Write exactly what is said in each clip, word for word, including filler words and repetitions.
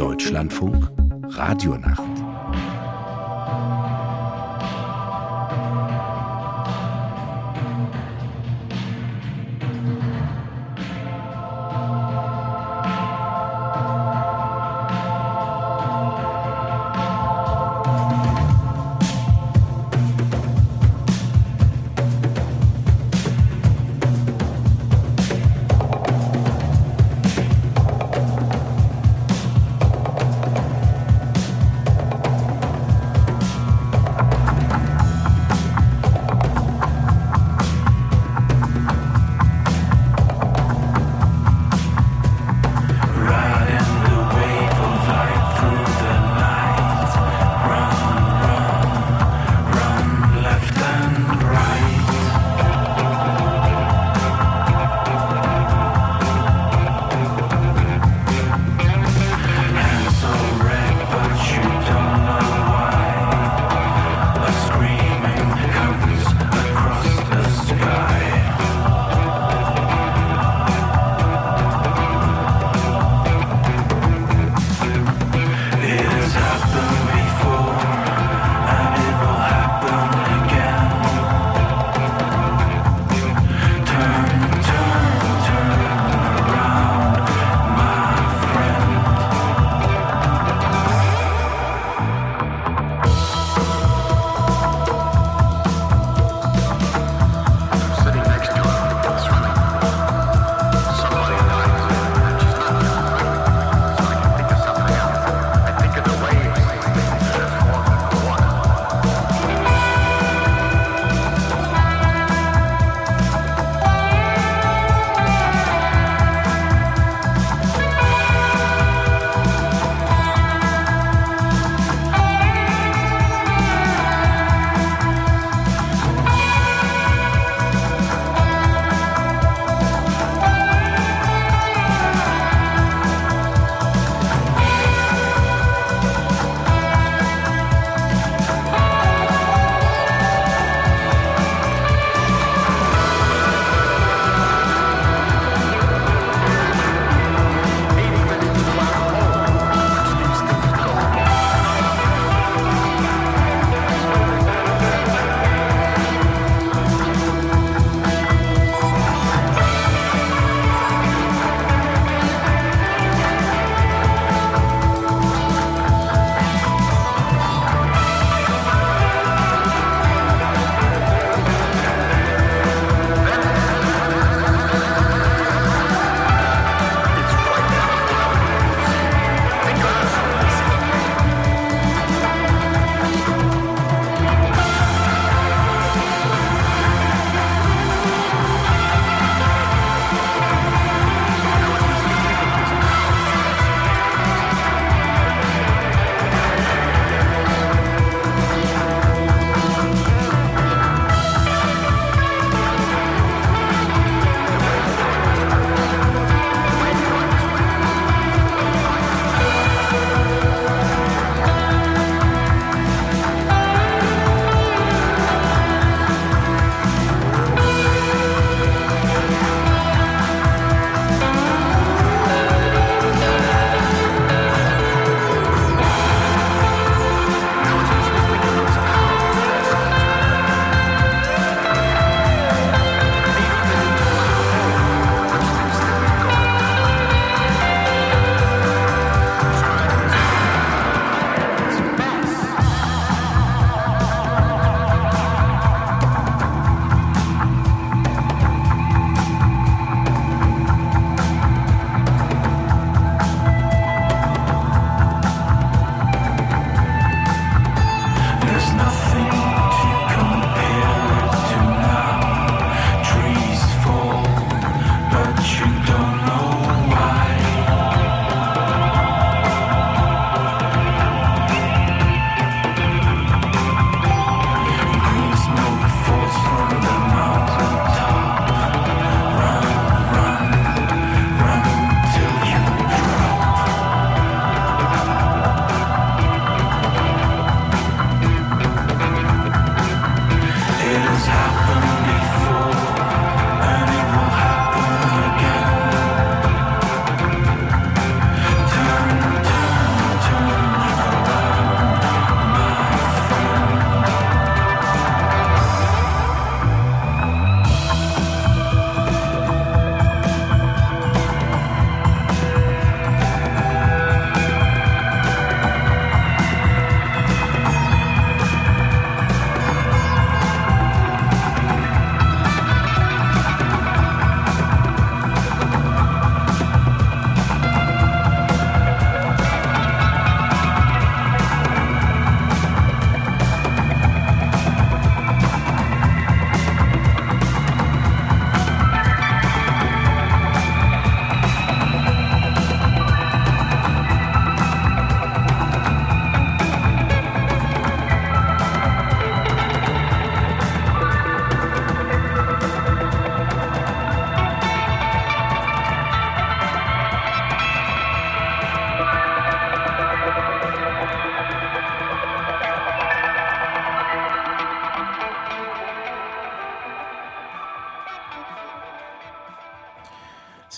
Deutschlandfunk Radionacht.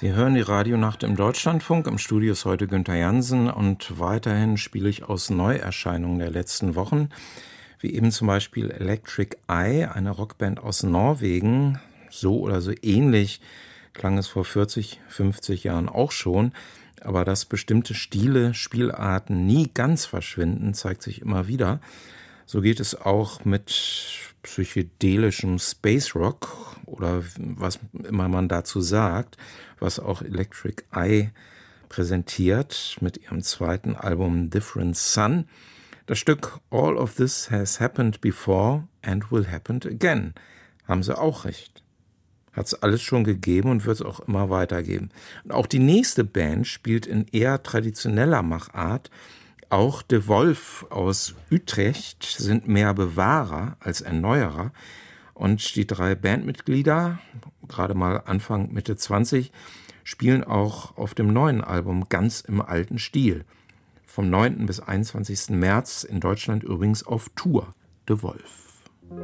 Sie hören die Radionacht im Deutschlandfunk. Im Studio ist heute Günther Jansen und weiterhin spiele ich aus Neuerscheinungen der letzten Wochen, wie eben zum Beispiel Electric Eye, eine Rockband aus Norwegen. So oder so ähnlich klang es vor vierzig, fünfzig Jahren auch schon. Aber dass bestimmte Stile, Spielarten nie ganz verschwinden, zeigt sich immer wieder. So geht es auch mit psychedelischem Space Rock oder was immer man dazu sagt, was auch Electric Eye präsentiert mit ihrem zweiten Album Different Sun. Das Stück All of This Has Happened Before and Will Happen Again. Haben sie auch recht. Hat es alles schon gegeben und wird es auch immer weitergeben. Und auch die nächste Band spielt in eher traditioneller Machart. Auch De Wolf aus Utrecht sind mehr Bewahrer als Erneuerer. Und die drei Bandmitglieder, gerade mal Anfang, Mitte zwanzig, spielen auch auf dem neuen Album ganz im alten Stil. Vom neunten bis einundzwanzigsten März in Deutschland übrigens auf Tour. De Wolf.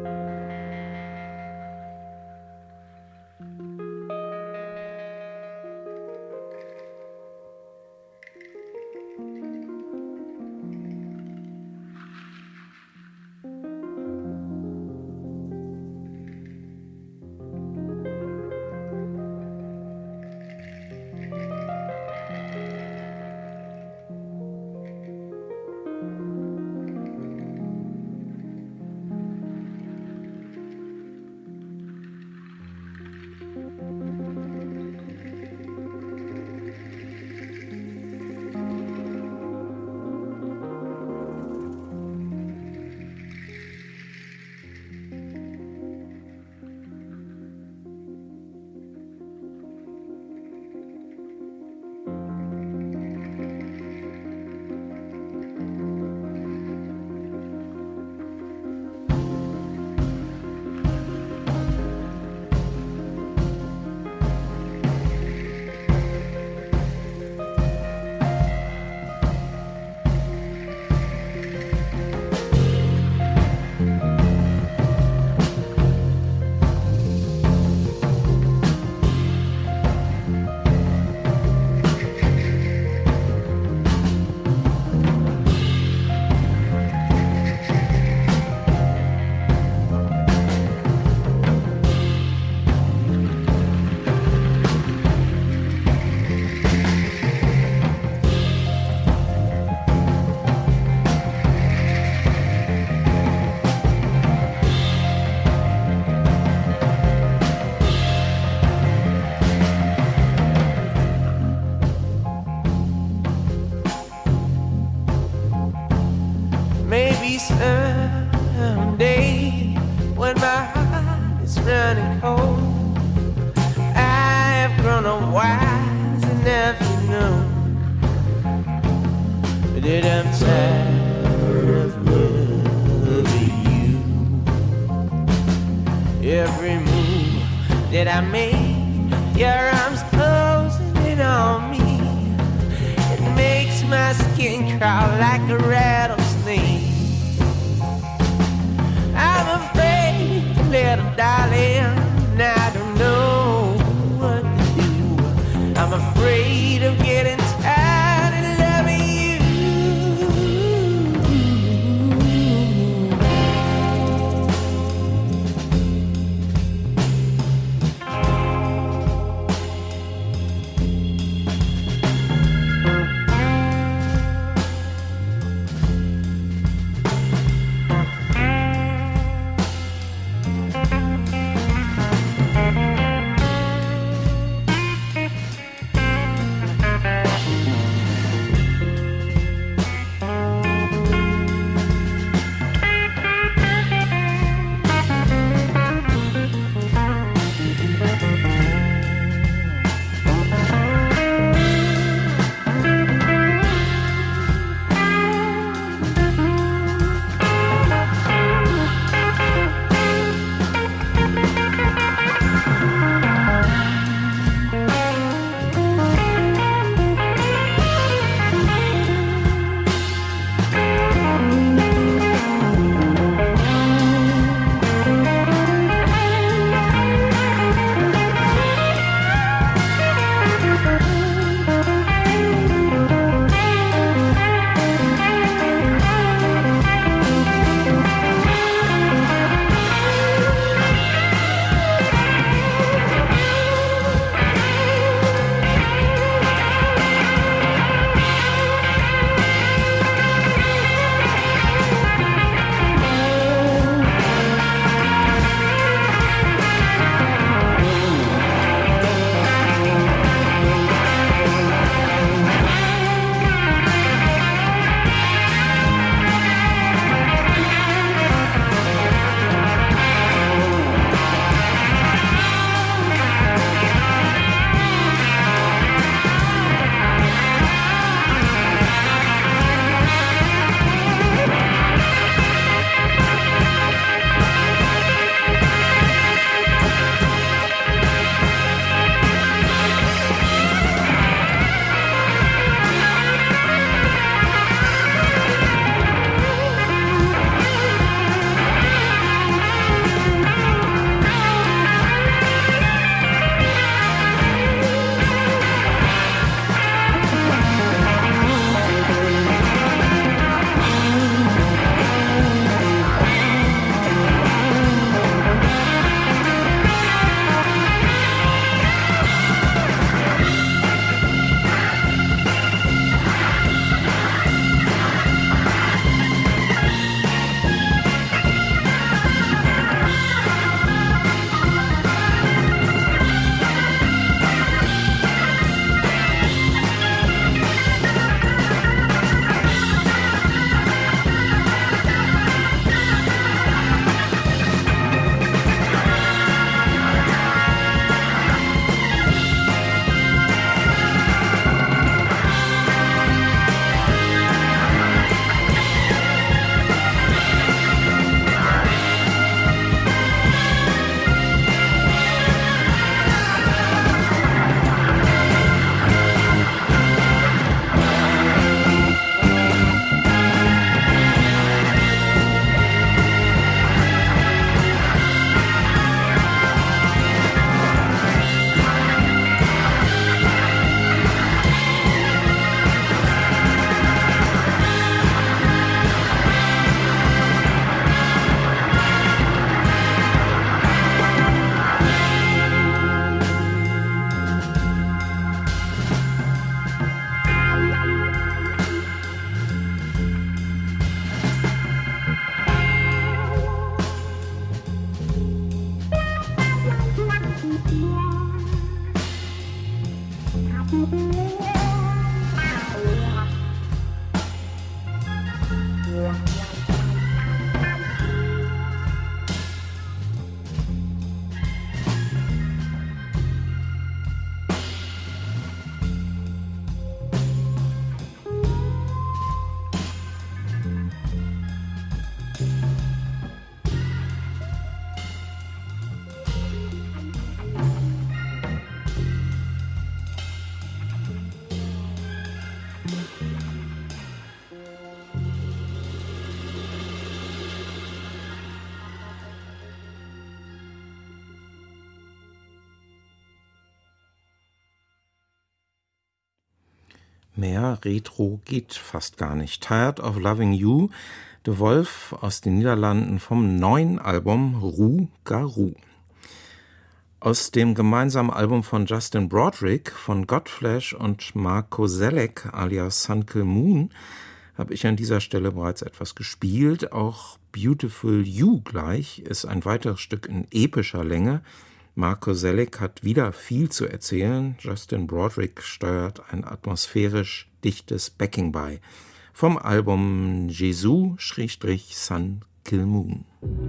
Someday, when my heart is running cold, I have grown up wise enough to know that I'm tired of loving you. Every move that I make, your arms closing in on me. It makes my skin crawl like a rattlesnake. I'm afraid, little darling, I don't know what to do. I'm afraid of getting tired of loving you. Mehr Retro geht fast gar nicht. Tired of Loving You, De Wolf aus den Niederlanden vom neuen Album Roux Garou. Aus dem gemeinsamen Album von Justin Broadrick, von Godflesh und Mark Kozelek alias Sun Kil Moon habe ich an dieser Stelle bereits etwas gespielt. Auch Beautiful You gleich ist ein weiteres Stück in epischer Länge. Mark Kozelek hat wieder viel zu erzählen. Justin Broadrick steuert ein atmosphärisch dichtes Backing bei. Vom Album Jesus-Sun Kil Moon.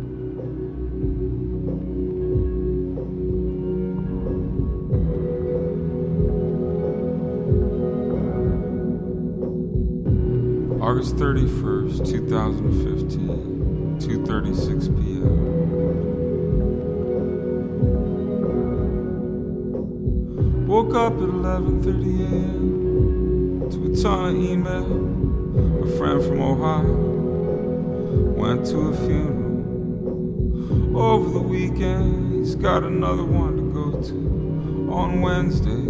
August thirty-first, twenty fifteen, two thirty-six p.m. Woke up at eleven thirty a.m. to a ton of email. A friend from Ohio went to a funeral over the weekend. He's got another one to go to on Wednesday.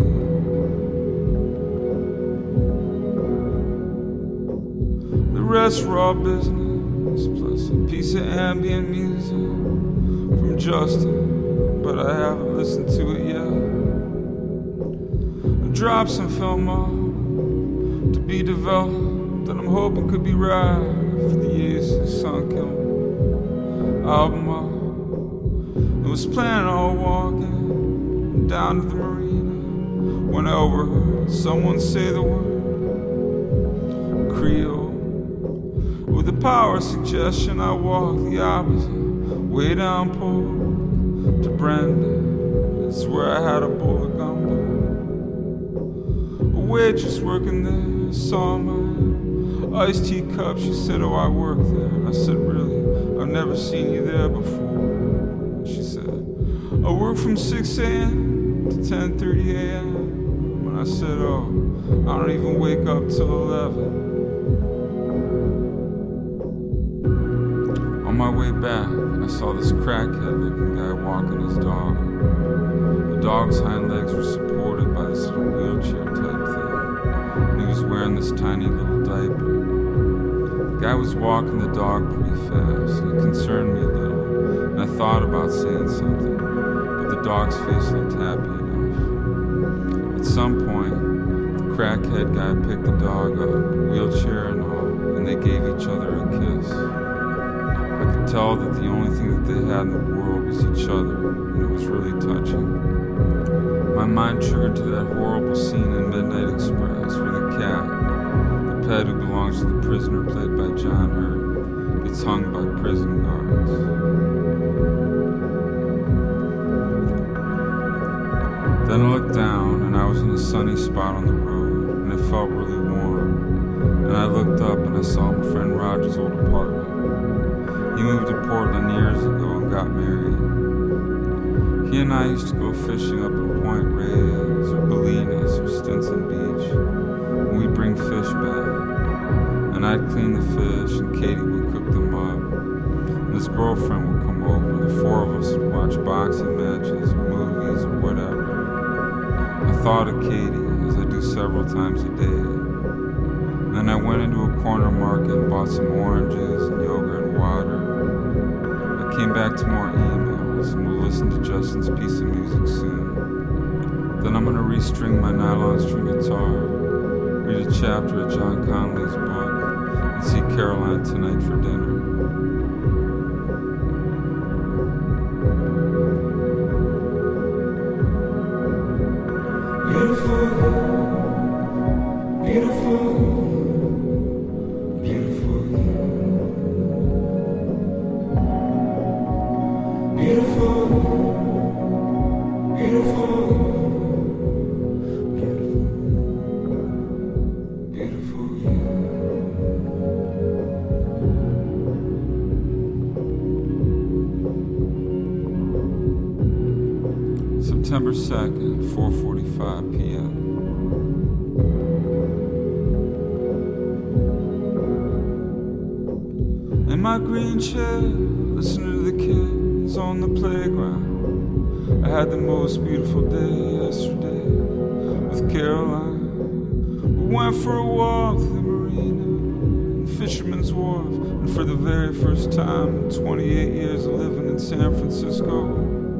The rest were all business, plus a piece of ambient music from Justin, but I haven't listened to it yet. I dropped some film off to be developed that I'm hoping could be right for the Jesus-Sun Kil Moon album off. I was planning on walking down to the marina when I overheard someone say the word Creole. With the power of suggestion, I walked the opposite way down Polk to Brandon. It's where I had a bowl of gumbo. A waitress working there saw my iced tea cup. She said, "Oh, I work there." And I said, "Really? I've never seen you there before." She said, "I work from six a.m. to ten thirty a.m. And I said, "Oh, I don't even wake up till eleven. On my way back, I saw this crackhead-looking guy walking his dog. The dog's hind legs were supported by this little wheelchair-type thing, and he was wearing this tiny little diaper. The guy was walking the dog pretty fast, and it concerned me a little, and I thought about saying something, but the dog's face looked happy enough. At some point, the crackhead guy picked the dog up, wheelchair and all, and they gave each other a kiss. I could tell that the only thing that they had in the world was each other, and it was really touching. My mind triggered to that horrible scene in Midnight Express where the cat, the pet who belongs to the prisoner played by John Hurt, gets hung by prison guards. Then I looked down, and I was in a sunny spot on the road, and it felt really warm. And I looked up, and I saw my friend Roger's old apartment. He moved to Portland years ago and got married. He and I used to go fishing up in Point Reyes or Bolinas or Stinson Beach, and we'd bring fish back. And I'd clean the fish, and Katie would cook them up. And his girlfriend would come over, and the four of us would watch boxing matches or movies or whatever. I thought of Katie, as I do several times a day. And then I went into a corner market and bought some oranges and yogurt and water. I came back to more emails, and we'll listen to Justin's piece of music soon. Then I'm gonna restring my nylon string guitar, read a chapter of John Connolly's book, and see Caroline tonight for dinner. Beautiful, beautiful, beautiful, beautiful, beautiful, beautiful, beautiful. September second, four forty-five p.m. In my green chair, listening to the kids on the playground. I had the most beautiful day yesterday with Caroline. We Went for a walk through the marina and Fisherman's Wharf, and for the very first time in twenty-eight years of living in San Francisco,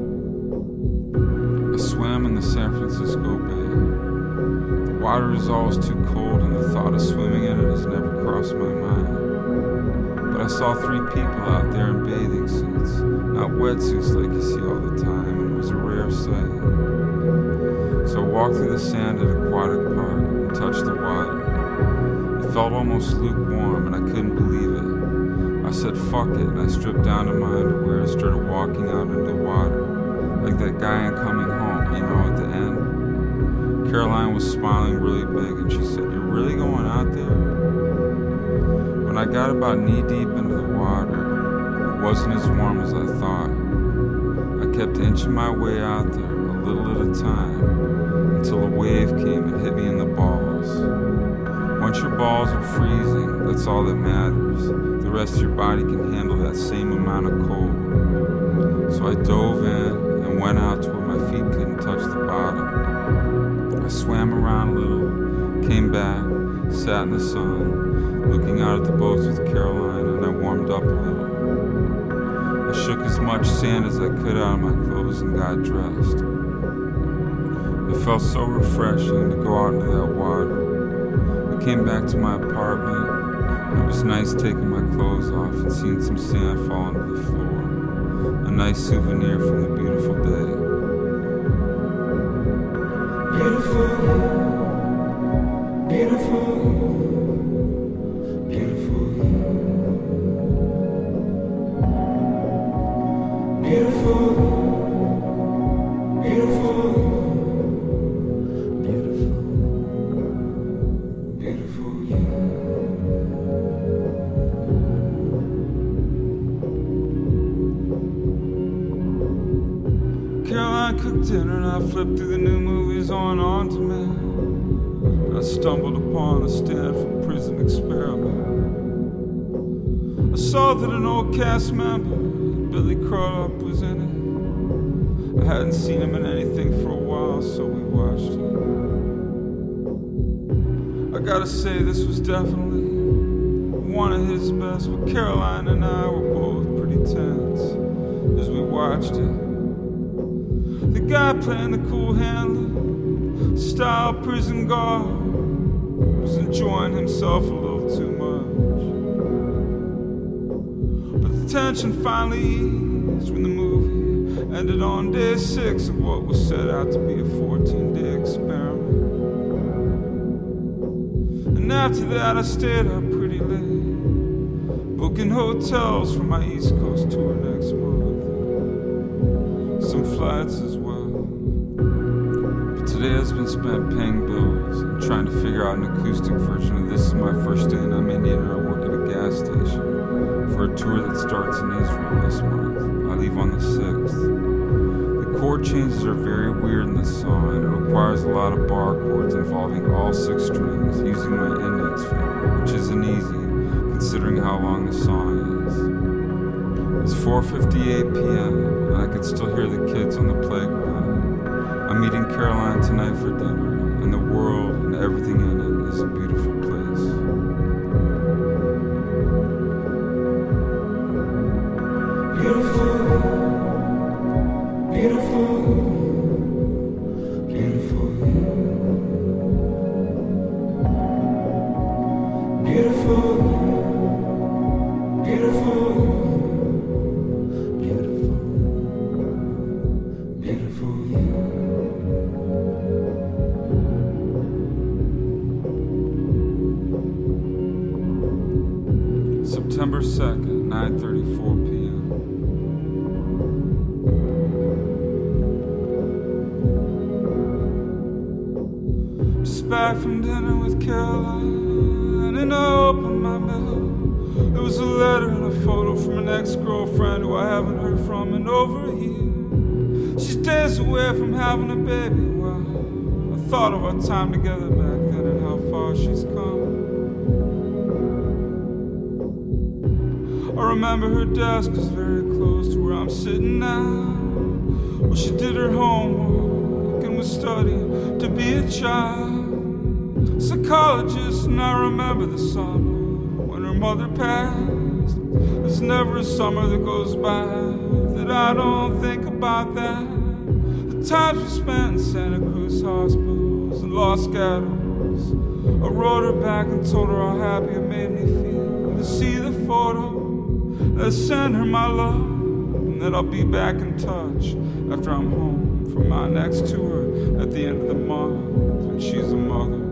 I swam in the San Francisco Bay. The water is always too cold and the thought of swimming in it has never crossed my mind. But I saw three people out there in bathing suits, not wetsuits like you see all the time, and it was a rare sight. So I walked through the sand at Aquatic Park and touched the water. It felt almost lukewarm and I couldn't believe it. I said fuck it and I stripped down to my underwear and started walking out into the water, like that guy in Coming Home, you know, at the end. Caroline was smiling really big and she said, "You're really going out there?" When I got about knee deep into the water, it wasn't as warm as I thought. I kept inching my way out there, a little at a time, until a wave came and hit me in the balls. Once your balls are freezing, that's all that matters. The rest of your body can handle that same amount of cold. So I dove in and went out to where my feet couldn't touch the bottom. I swam around a little, came back, sat in the sun, looking out at the boats with Caroline, and I warmed up a little. I shook as much sand as I could out of my clothes and got dressed. It felt so refreshing to go out into that water. I came back to my apartment, and it was nice taking my clothes off and seeing some sand fall onto the floor. A nice souvenir from the beautiful day. Beautiful, beautiful, beautiful, beautiful, beautiful. Dinner and I flipped through the new movies on On Demand. I stumbled upon the stand from Prison Experiment. I saw that an old cast member, Billy Crudup, was in it. I hadn't seen him in anything for a while, so we watched it. I gotta say, this was definitely one of his best, but Caroline and I were both pretty tense as we watched it. The guy playing the cool handler, style prison guard, was enjoying himself a little too much. But the tension finally eased when the movie ended on day six of what was set out to be a fourteen-day experiment. And after that I stayed up pretty late, booking hotels for my East Coast tour next month. Some flights as well. But today has been spent paying bills and trying to figure out an acoustic version of This Is My First Day and I'm Indian and I work at a gas station for a tour that starts in Israel this month. I leave on the sixth. The chord changes are very weird in this song and it requires a lot of bar chords involving all six strings using my index finger, which isn't easy considering how long the song is. It's four fifty-eight p.m. and I could still hear the kids on the playground. I'm meeting Caroline tonight for dinner, and the world and everything in it is a beautiful place. Beautiful, beautiful, beautiful, beautiful, beautiful. September second, nine thirty-four p.m. Just back from dinner with Caroline, and I opened my mail. It was a letter and a photo from an ex-girlfriend who I haven't heard from in over a year. She's days away from having a baby. Well, I thought of our time together back then and how far she's come. I remember her desk was very close to where I'm sitting now. Well, she did her homework and was studying to be a child. psychologist, and I remember the summer when her mother passed. There's never a summer that goes by that I don't think about that. The times we spent in Santa Cruz hospitals and Los Gatos. I wrote her back and told her how happy it made me feel to see the photo. I sent her my love, and that I'll be back in touch after I'm home from my next tour at the end of the month when she's a mother.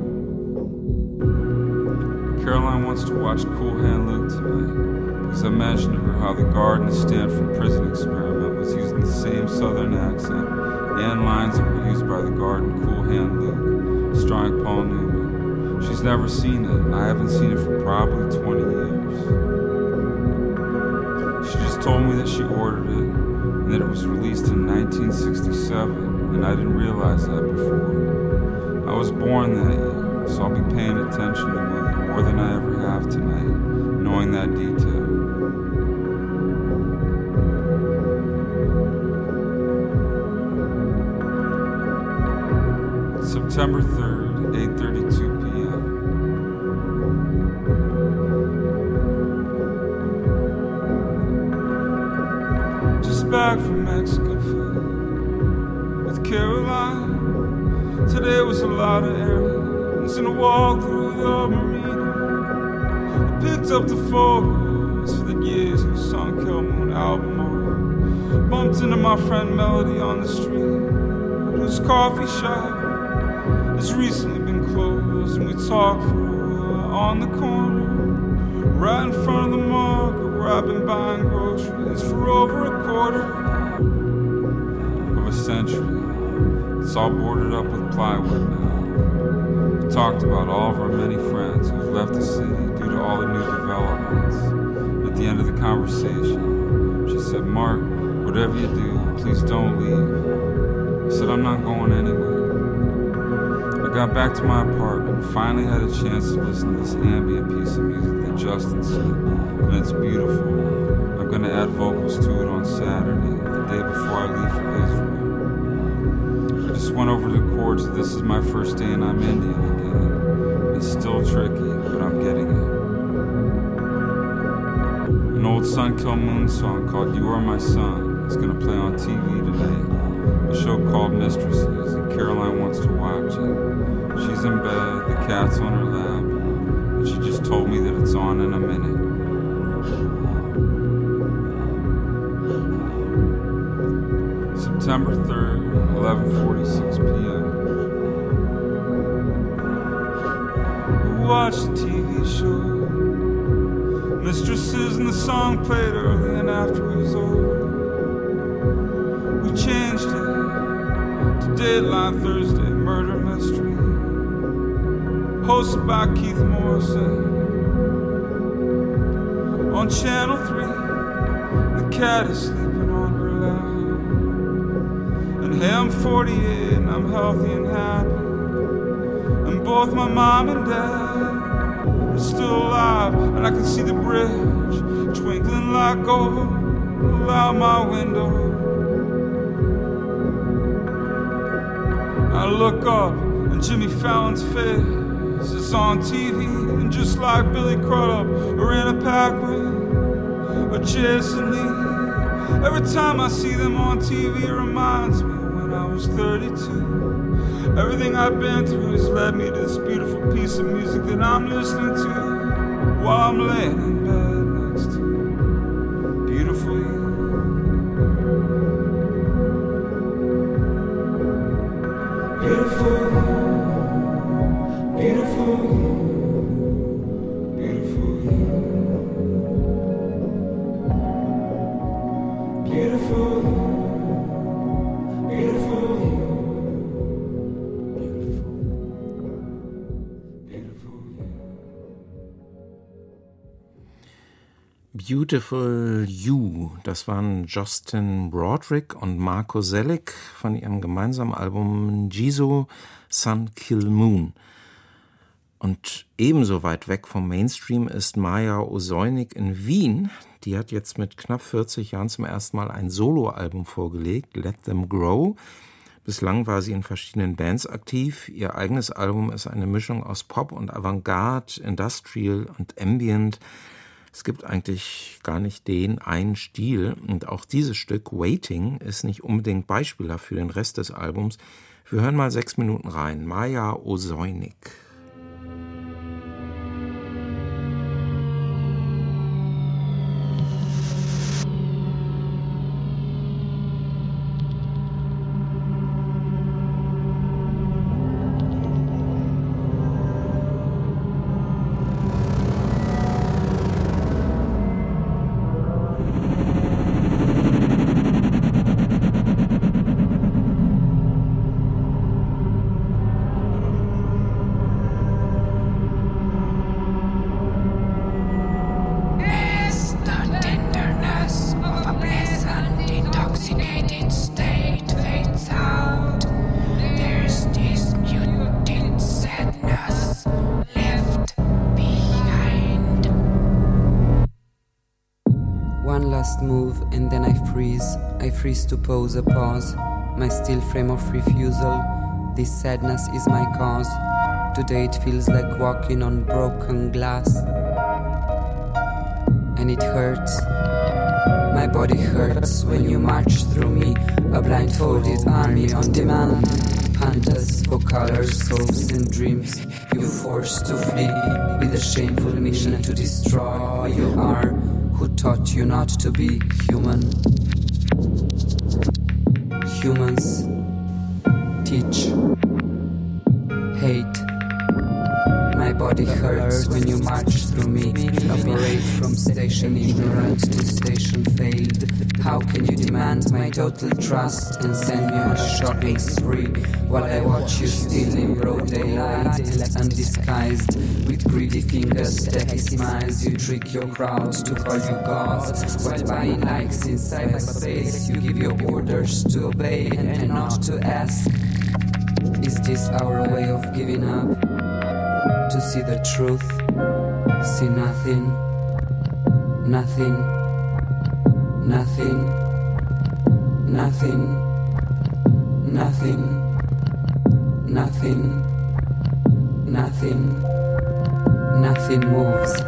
Caroline wants to watch Cool Hand Luke tonight because I mentioned to her how the Garden Stanford prison experiment was using the same southern accent and lines that were used by the Garden Cool Hand Luke, starring Paul Newman. She's never seen it, and I haven't seen it for probably twenty years. She just told me that she ordered it and that it was released in nineteen sixty-seven, and I didn't realize that before. I was born that year, so I'll be paying attention to the movie more than I ever have tonight, knowing that detail. September third, eight thirty-two p.m. Back from Mexican food with Caroline. Today was a lot of errands and a walk through the marina. I picked up the photos for the years whose Sun Kill Moon album on. Bumped into my friend Melody on the street, whose coffee shop has recently been closed, and we talked for a while on the corner, right in front of the market where I've been buying groceries for over a quarter of a century. It's all boarded up with plywood now. We talked about all of our many friends who've left the city due to all the new developments. At the end of the conversation, she said, "Mark, whatever you do, please don't leave." I said, "I'm not going anywhere." I got back to my apartment and finally had a chance to listen to this ambient piece of music that Justin sent, and it's beautiful. I'm going to add vocals to it on Saturday, the day before I leave for Israel. I just went over the chords. This is my first day and I'm Indian again. It's still tricky, but I'm getting it. An old Sun Kill Moon song called You Are My Son is going to play on T V tonight. A show called Mistresses, and Caroline wants to watch it. She's in bed, the cat's on her lap, and she just told me that it's on in a minute. September third, eleven forty-six p.m. We watched the T V show Mistresses, and the song played early and after it was over. We changed it to Dateline Thursday Murder Mystery, hosted by Keith Morrison. On Channel three, the cat is sleeping on her lap. And hey, I'm forty-eight and I'm healthy and happy, and both my mom and dad are still alive, and I can see the bridge twinkling like gold out my window. I look up and Jimmy Fallon's face is on T V, and just like Billy Crudup or Anna Paquin or Jason Lee, every time I see them on T V it reminds me when I was thirty-two. Everything I've been through has led me to this beautiful piece of music that I'm listening to while I'm laying in bed next to beautiful you. Beautiful, beautiful, beautiful, beautiful, beautiful, beautiful. Beautiful You, das waren Justin Broadrick und Marco Selig von ihrem gemeinsamen Album Jisoo Sun Kill Moon. Und ebenso weit weg vom Mainstream ist Maja Osoinik in Wien. Die hat jetzt mit knapp vierzig Jahren zum ersten Mal ein Soloalbum vorgelegt, Let Them Grow. Bislang war sie in verschiedenen Bands aktiv. Ihr eigenes Album ist eine Mischung aus Pop und Avantgarde, Industrial und Ambient. Es gibt eigentlich gar nicht den einen Stil. Und auch dieses Stück, Waiting, ist nicht unbedingt beispielhaft für den Rest des Albums. Wir hören mal sechs Minuten rein. Maja Osoinik. Move and then I freeze. I freeze to pose a pause. My still frame of refusal. This sadness is my cause. Today it feels like walking on broken glass. And it hurts. My body hurts when you march through me. A blindfolded army on demand. Hunters for colors, souls and dreams. You forced to flee with a shameful mission to destroy. You are who taught you not to be human. Humans teach hate. My body hurts when you march through me. Operate from station ignorant to station failed. How can you demand my total trust and send me on a shopping spree while I watch you steal in broad daylight, undisguised with greedy fingers, steady smiles. You trick your crowd to call you gods while buying likes in cyberspace. You give your orders to obey and, and not to ask. Is this our way of giving up? To see the truth, see nothing, nothing, nothing, nothing, nothing, nothing, nothing, nothing moves.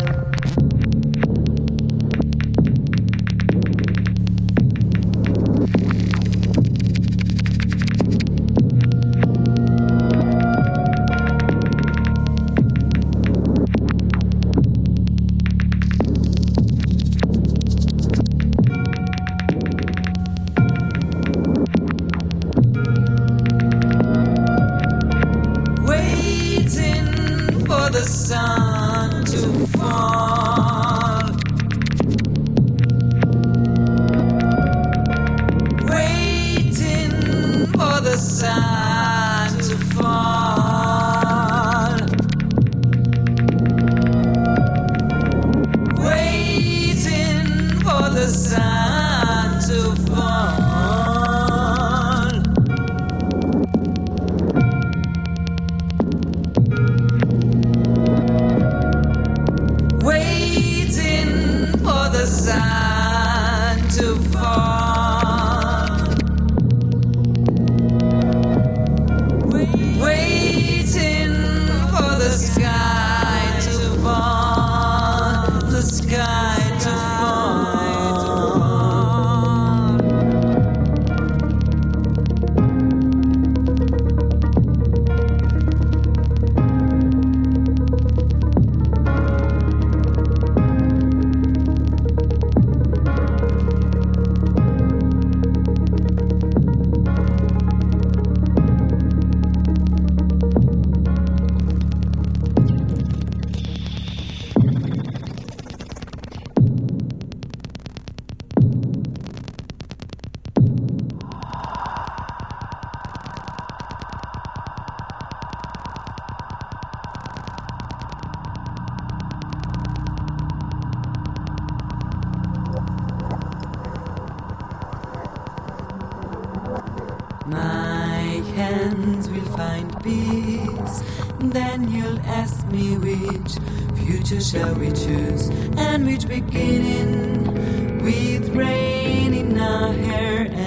My hands will find peace. Then you'll ask me which future shall we choose, and which beginning with rain in our hair and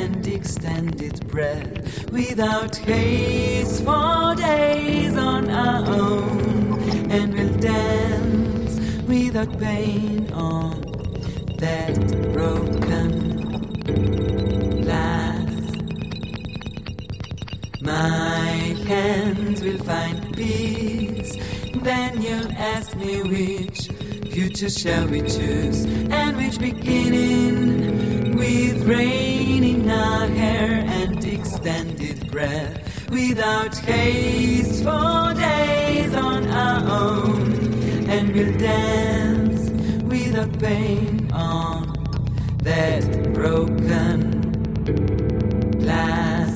extended breath, without haste for days on our own, and we'll dance without pain on that broken glass. My hands will find peace, then you'll ask me which future shall we choose, and which beginning, with rain in our hair and extended breath, without haste for days on our own, and we'll dance without pain on that broken glass.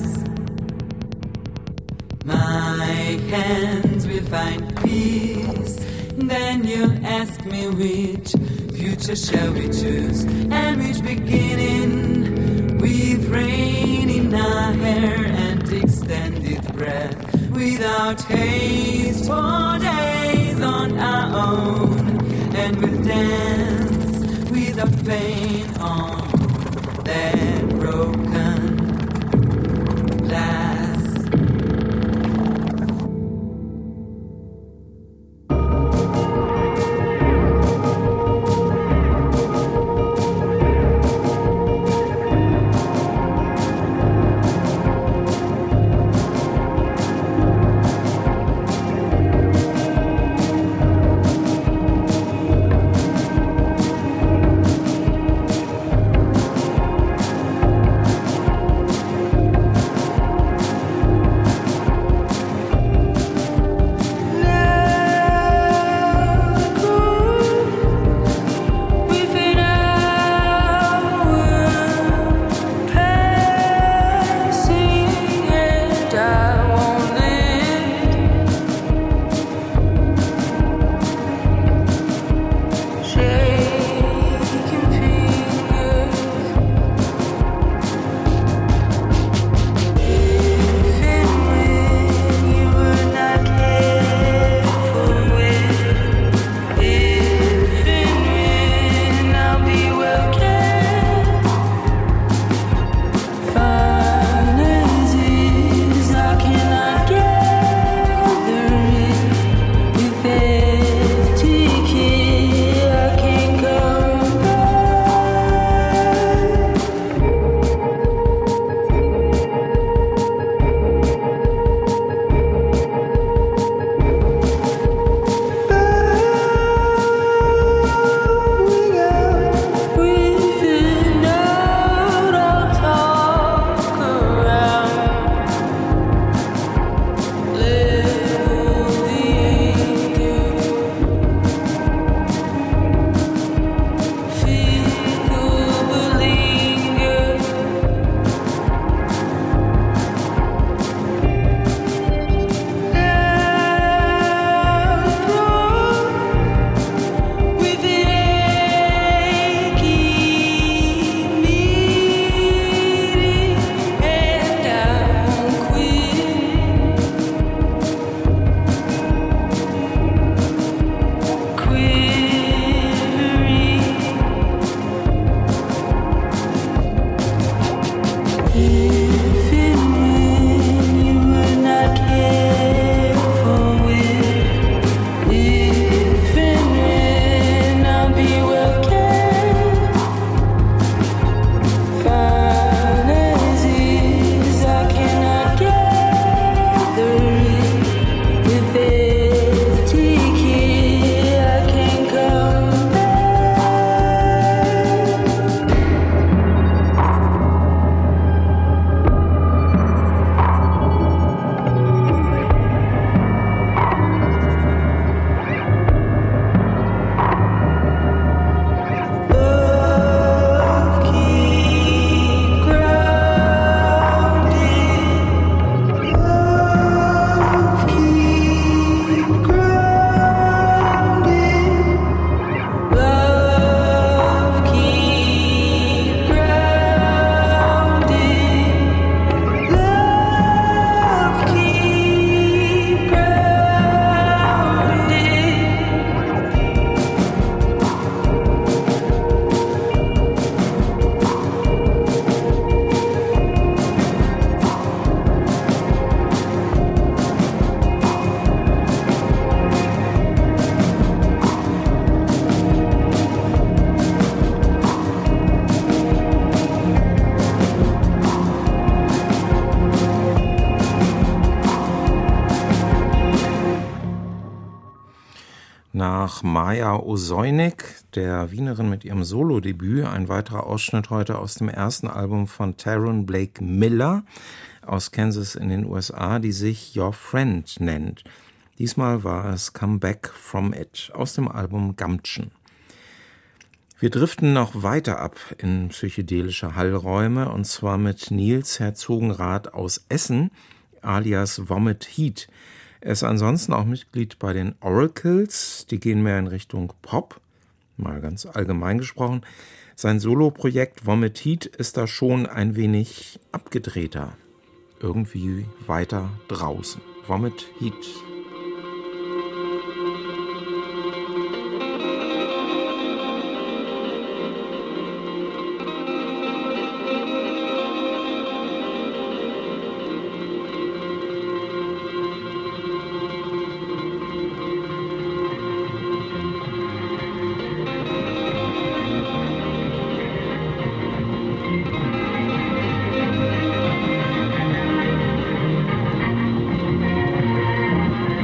My hands will find peace, then you'll ask me which future shall we choose, and which beginning, with rain in our hair and extended breath, without haste for days on our own, and we'll dance without pain on that broken glass. nach Maja Ozojnik, der Wienerin mit ihrem Solodebüt. Ein weiterer Ausschnitt heute aus dem ersten Album von Taryn Blake Miller aus Kansas in den U S A, die sich Your Friend nennt. Diesmal war es Come Back From It aus dem Album Gumption. Wir driften noch weiter ab in psychedelische Hallräume, und zwar mit Nils Herzogenrath aus Essen, alias Vomit Heat. Er ist ansonsten auch Mitglied bei den Oracles, die gehen mehr in Richtung Pop, mal ganz allgemein gesprochen. Sein Soloprojekt Vomit Heat ist da schon ein wenig abgedrehter, irgendwie weiter draußen. Vomit Heat. Thank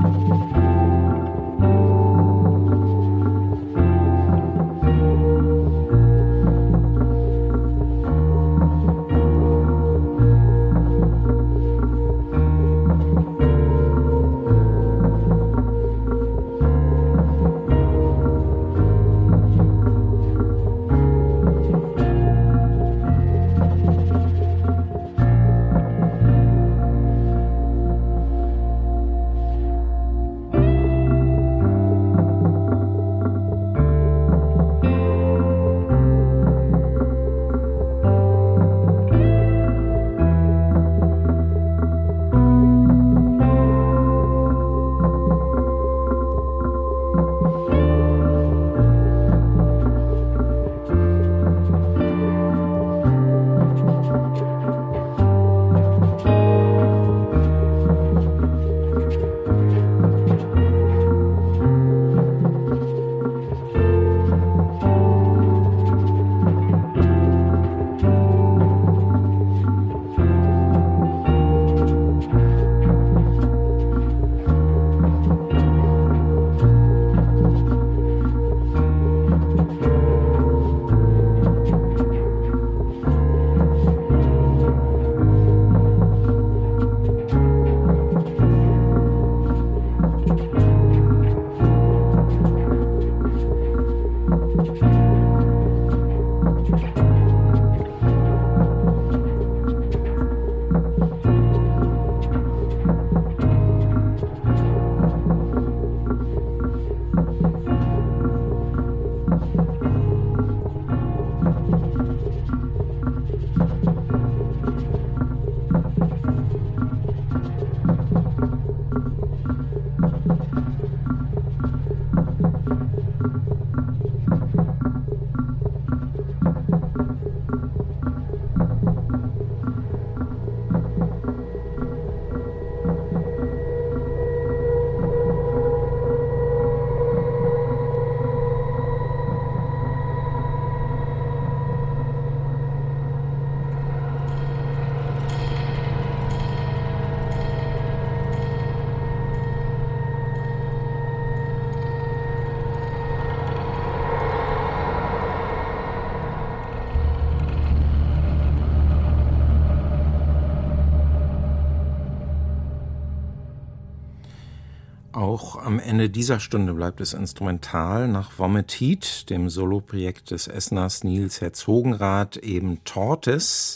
Auch am Ende dieser Stunde bleibt es instrumental. Nach Vomit Heat, dem Soloprojekt des Esseners Nils Herzogenrath, eben Tortoise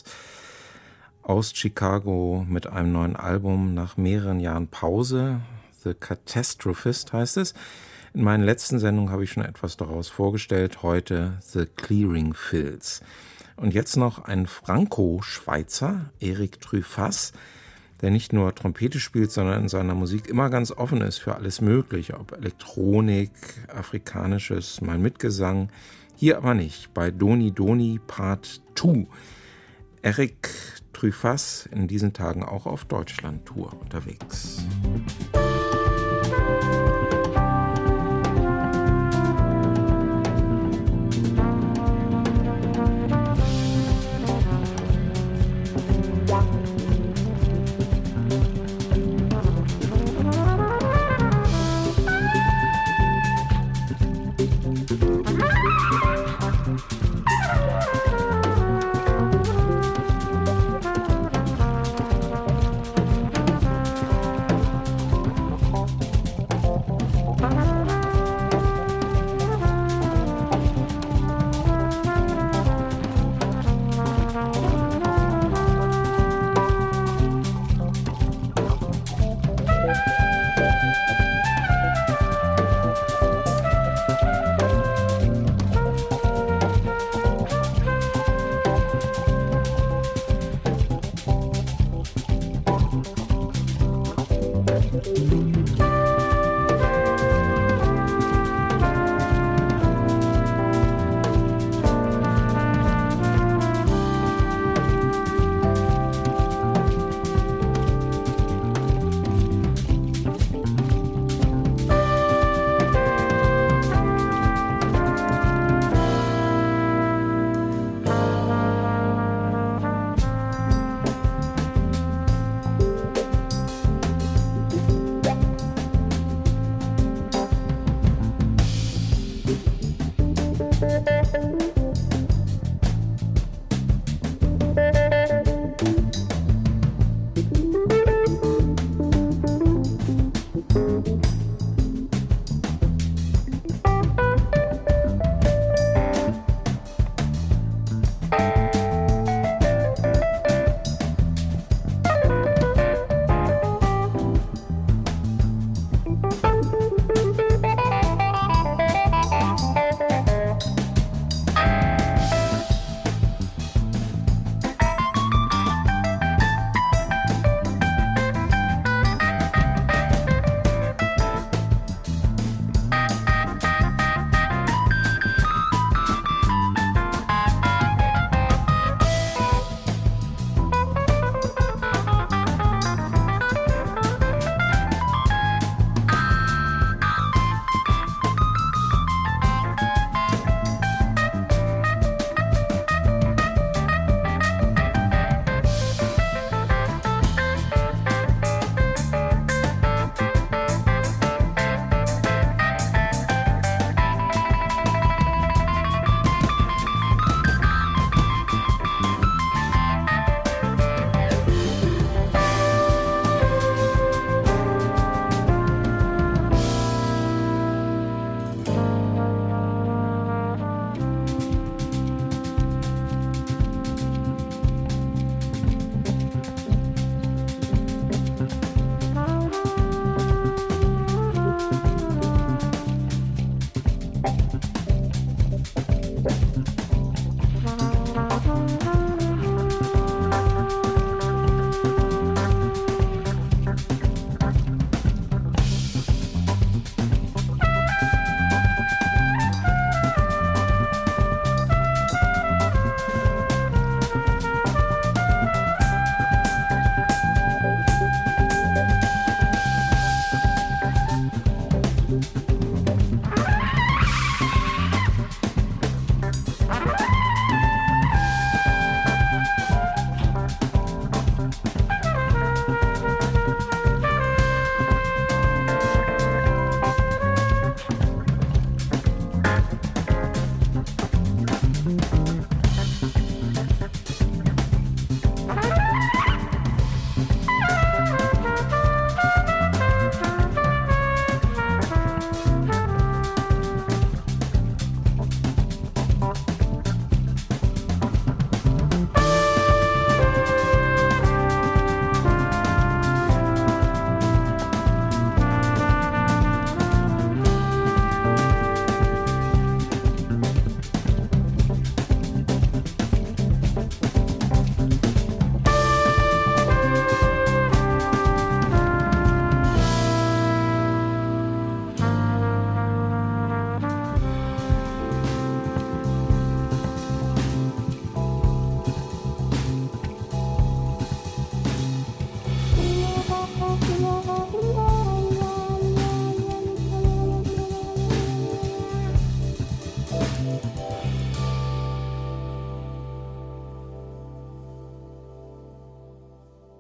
aus Chicago mit einem neuen Album nach mehreren Jahren Pause. The Catastrophist heißt es. In meinen letzten Sendungen habe ich schon etwas daraus vorgestellt. Heute The Clearing Fields. Und jetzt noch ein Franco-Schweizer, Eric Truffaz, der nicht nur Trompete spielt, sondern in seiner Musik immer ganz offen ist für alles Mögliche, ob Elektronik, Afrikanisches, mal Mitgesang. Hier aber nicht, bei Doni Doni Part zwei. Eric Truffaz in diesen Tagen auch auf Deutschland-Tour unterwegs. Thank